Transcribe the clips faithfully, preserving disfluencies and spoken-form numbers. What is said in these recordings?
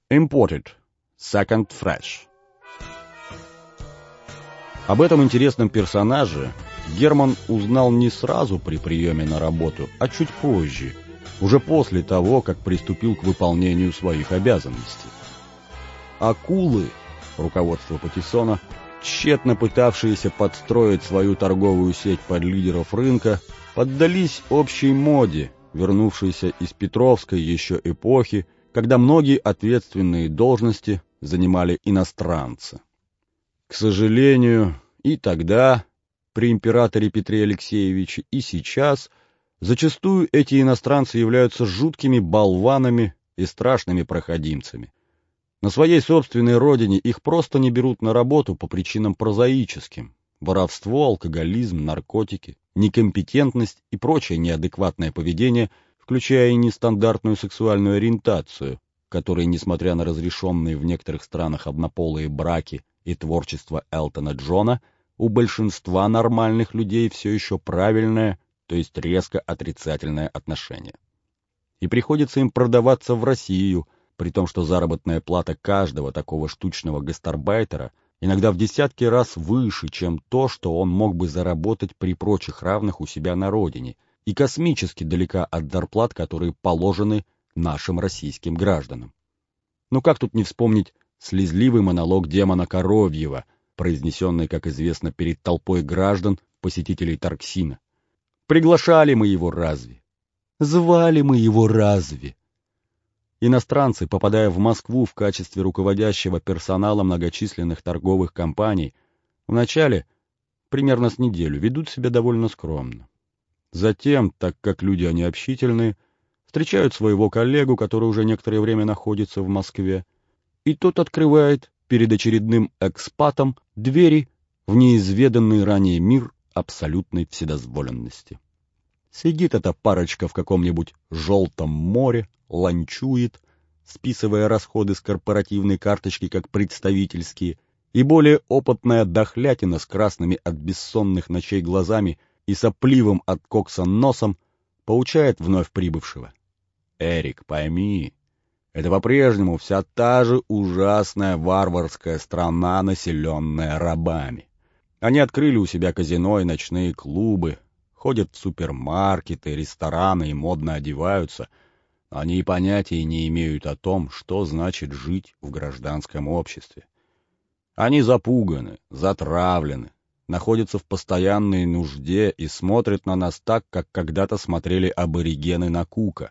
Imported. Second Fresh. Об этом интересном персонаже Герман узнал не сразу при приеме на работу, а чуть позже, уже после того, как приступил к выполнению своих обязанностей. Акулы, руководство Патиссона, тщетно пытавшиеся подстроить свою торговую сеть под лидеров рынка, поддались общей моде, вернувшейся из Петровской еще эпохи, когда многие ответственные должности занимали иностранцы. К сожалению, и тогда, при императоре Петре Алексеевиче, и сейчас, зачастую эти иностранцы являются жуткими болванами и страшными проходимцами. На своей собственной родине их просто не берут на работу по причинам прозаическим: воровство, алкоголизм, наркотики, некомпетентность и прочее неадекватное поведение, включая и нестандартную сексуальную ориентацию, которой, несмотря на разрешенные в некоторых странах однополые браки и творчество Элтона Джона, у большинства нормальных людей все еще правильное, то есть резко отрицательное отношение. И приходится им продаваться в Россию, при том, что заработная плата каждого такого штучного гастарбайтера иногда в десятки раз выше, чем то, что он мог бы заработать при прочих равных у себя на родине, и космически далека от зарплат, которые положены нашим российским гражданам. Ну как тут не вспомнить слезливый монолог демона Коровьева, произнесенный, как известно, перед толпой граждан, посетителей Тарксина. Приглашали мы его разве? Звали мы его разве? Иностранцы, попадая в Москву в качестве руководящего персонала многочисленных торговых компаний, вначале, примерно с неделю, ведут себя довольно скромно. Затем, так как люди они общительные, встречают своего коллегу, который уже некоторое время находится в Москве, и тот открывает перед очередным экспатом двери в неизведанный ранее мир абсолютной вседозволенности. Сидит эта парочка в каком-нибудь желтом море, ланчует, списывая расходы с корпоративной карточки как представительские, и более опытная дохлятина с красными от бессонных ночей глазами и сопливым от кокса носом поучает вновь прибывшего. «Эрик, пойми, это по-прежнему вся та же ужасная варварская страна, населенная рабами. Они открыли у себя казино и ночные клубы, ходят в супермаркеты, рестораны и модно одеваются. Они и понятия не имеют о том, что значит жить в гражданском обществе. Они запуганы, затравлены, находятся в постоянной нужде и смотрят на нас так, как когда-то смотрели аборигены на Кука.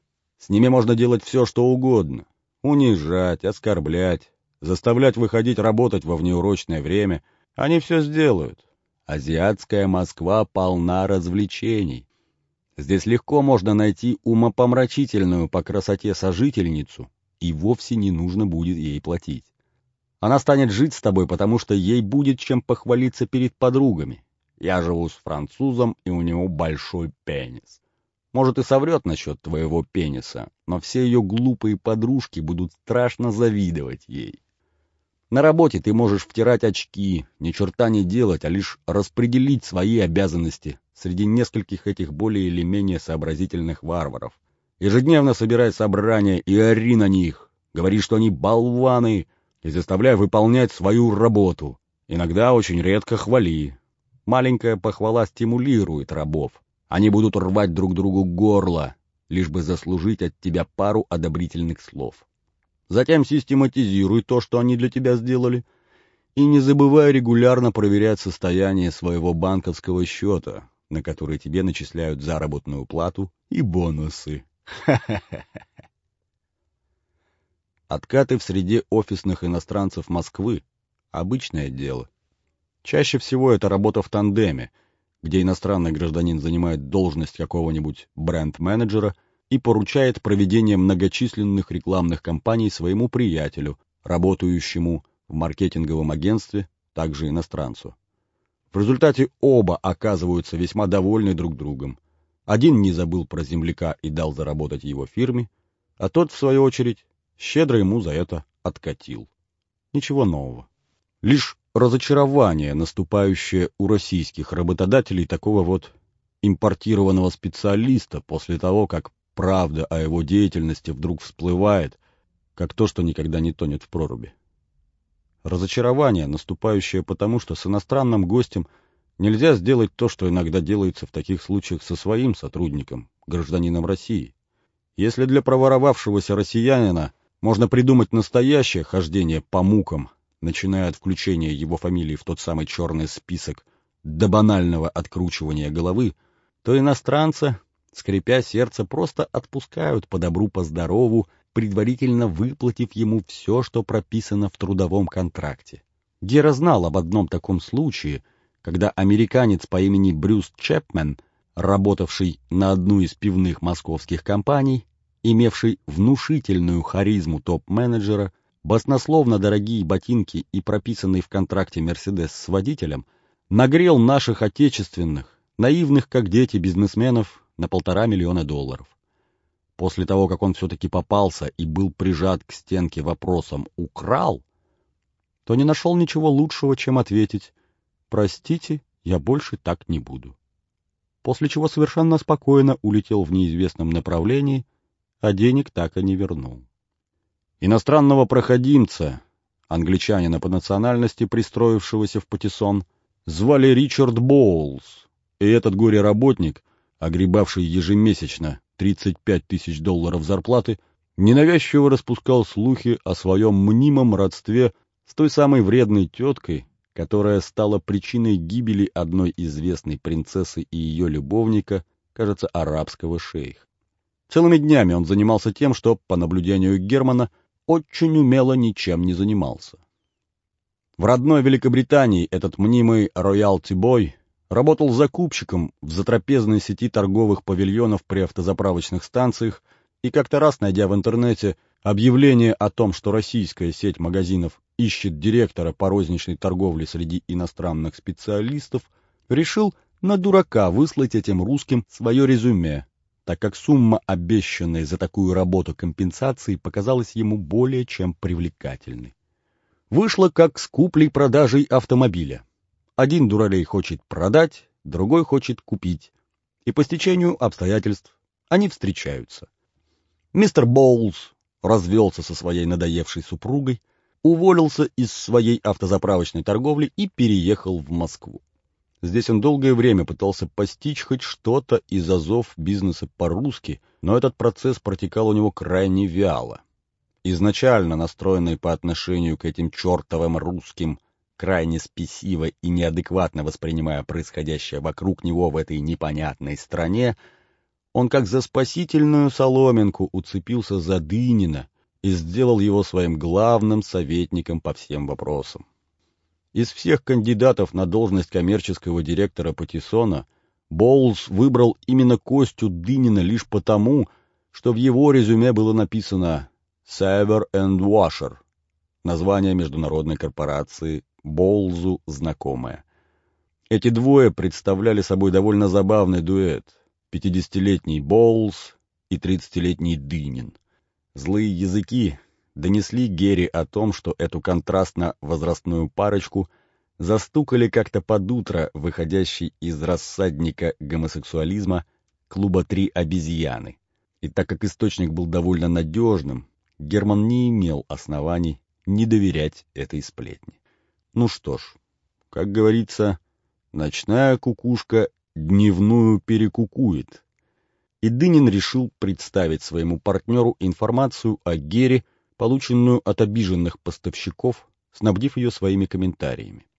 С ними можно делать все, что угодно. Унижать, оскорблять, заставлять выходить работать во внеурочное время. Они все сделают. Азиатская Москва полна развлечений. Здесь легко можно найти умопомрачительную по красоте сожительницу, и вовсе не нужно будет ей платить. Она станет жить с тобой, потому что ей будет чем похвалиться перед подругами. Я живу с французом, и у него большой пенис. Может, и соврет насчет твоего пениса, но все ее глупые подружки будут страшно завидовать ей. На работе ты можешь втирать очки, ни черта не делать, а лишь распределить свои обязанности среди нескольких этих более или менее сообразительных варваров. Ежедневно собирай собрания и ори на них, говори, что они болваны, и заставляй выполнять свою работу. Иногда очень редко хвали. Маленькая похвала стимулирует рабов. Они будут рвать друг другу горло, лишь бы заслужить от тебя пару одобрительных слов. Затем систематизируй то, что они для тебя сделали, и не забывай регулярно проверять состояние своего банковского счета, на который тебе начисляют заработную плату и бонусы. Откаты в среде офисных иностранцев Москвы – обычное дело. Чаще всего это работа в тандеме, где иностранный гражданин занимает должность какого-нибудь бренд-менеджера и поручает проведение многочисленных рекламных кампаний своему приятелю, работающему в маркетинговом агентстве, также иностранцу. В результате оба оказываются весьма довольны друг другом. Один не забыл про земляка и дал заработать его фирме, а тот, в свою очередь, щедро ему за это откатил. Ничего нового. Лишь разочарование, наступающее у российских работодателей такого вот импортированного специалиста после того, как правда о его деятельности вдруг всплывает, как то, что никогда не тонет в проруби. Разочарование, наступающее потому, что с иностранным гостем нельзя сделать то, что иногда делается в таких случаях со своим сотрудником, гражданином России. Если для проворовавшегося россиянина можно придумать настоящее хождение по мукам, начиная от включения его фамилии в тот самый черный список до банального откручивания головы, то иностранца, скрипя сердце, просто отпускают по добру, по здорову, предварительно выплатив ему все, что прописано в трудовом контракте. Гера знал об одном таком случае, когда американец по имени Брюс Чепмен, работавший на одну из пивных московских компаний, имевший внушительную харизму топ-менеджера, баснословно дорогие ботинки и прописанный в контракте «Мерседес» с водителем, нагрел наших отечественных, наивных как дети бизнесменов, на полтора миллиона долларов. После того, как он все-таки попался и был прижат к стенке вопросом «украл?», то не нашел ничего лучшего, чем ответить «простите, я больше так не буду». После чего совершенно спокойно улетел в неизвестном направлении, а денег так и не вернул. Иностранного проходимца, англичанина по национальности, пристроившегося в Патиссон, звали Ричард Боулс, и этот горе-работник, огребавший ежемесячно тридцать пять тысяч долларов зарплаты, ненавязчиво распускал слухи о своем мнимом родстве с той самой вредной теткой, которая стала причиной гибели одной известной принцессы и ее любовника, кажется, арабского шейха. Целыми днями он занимался тем, что, по наблюдению Германа, очень умело ничем не занимался. В родной Великобритании этот мнимый роялти-бой работал закупщиком в затрапезной сети торговых павильонов при автозаправочных станциях и как-то раз, найдя в интернете объявление о том, что российская сеть магазинов ищет директора по розничной торговле среди иностранных специалистов, решил на дурака выслать этим русским свое резюме, так как сумма, обещанная за такую работу компенсации, показалась ему более чем привлекательной. Вышло как с куплей-продажей автомобиля. Один дуралей хочет продать, другой хочет купить. И по стечению обстоятельств они встречаются. Мистер Боулс развелся со своей надоевшей супругой, уволился из своей автозаправочной торговли и переехал в Москву. Здесь он долгое время пытался постичь хоть что-то из азов бизнеса по-русски, но этот процесс протекал у него крайне вяло. Изначально настроенный по отношению к этим чертовым русским, крайне спесиво и неадекватно воспринимая происходящее вокруг него в этой непонятной стране, он как за спасительную соломинку уцепился за Дынина и сделал его своим главным советником по всем вопросам. Из всех кандидатов на должность коммерческого директора Патиссона Боулс выбрал именно Костю Дынина лишь потому, что в его резюме было написано «Saver and Washer», название международной корпорации, Боулзу знакомое. Эти двое представляли собой довольно забавный дуэт — пятидесятилетний Боулс и тридцатилетний Дынин. Злые языки донесли Гере о том, что эту контрастно-возрастную парочку застукали как-то под утро выходящий из рассадника гомосексуализма клуба «Три обезьяны». И так как источник был довольно надежным, Герман не имел оснований не доверять этой сплетне. Ну что ж, как говорится, ночная кукушка дневную перекукует. И Дынин решил представить своему партнеру информацию о Гере, полученную от обиженных поставщиков, снабдив ее своими комментариями.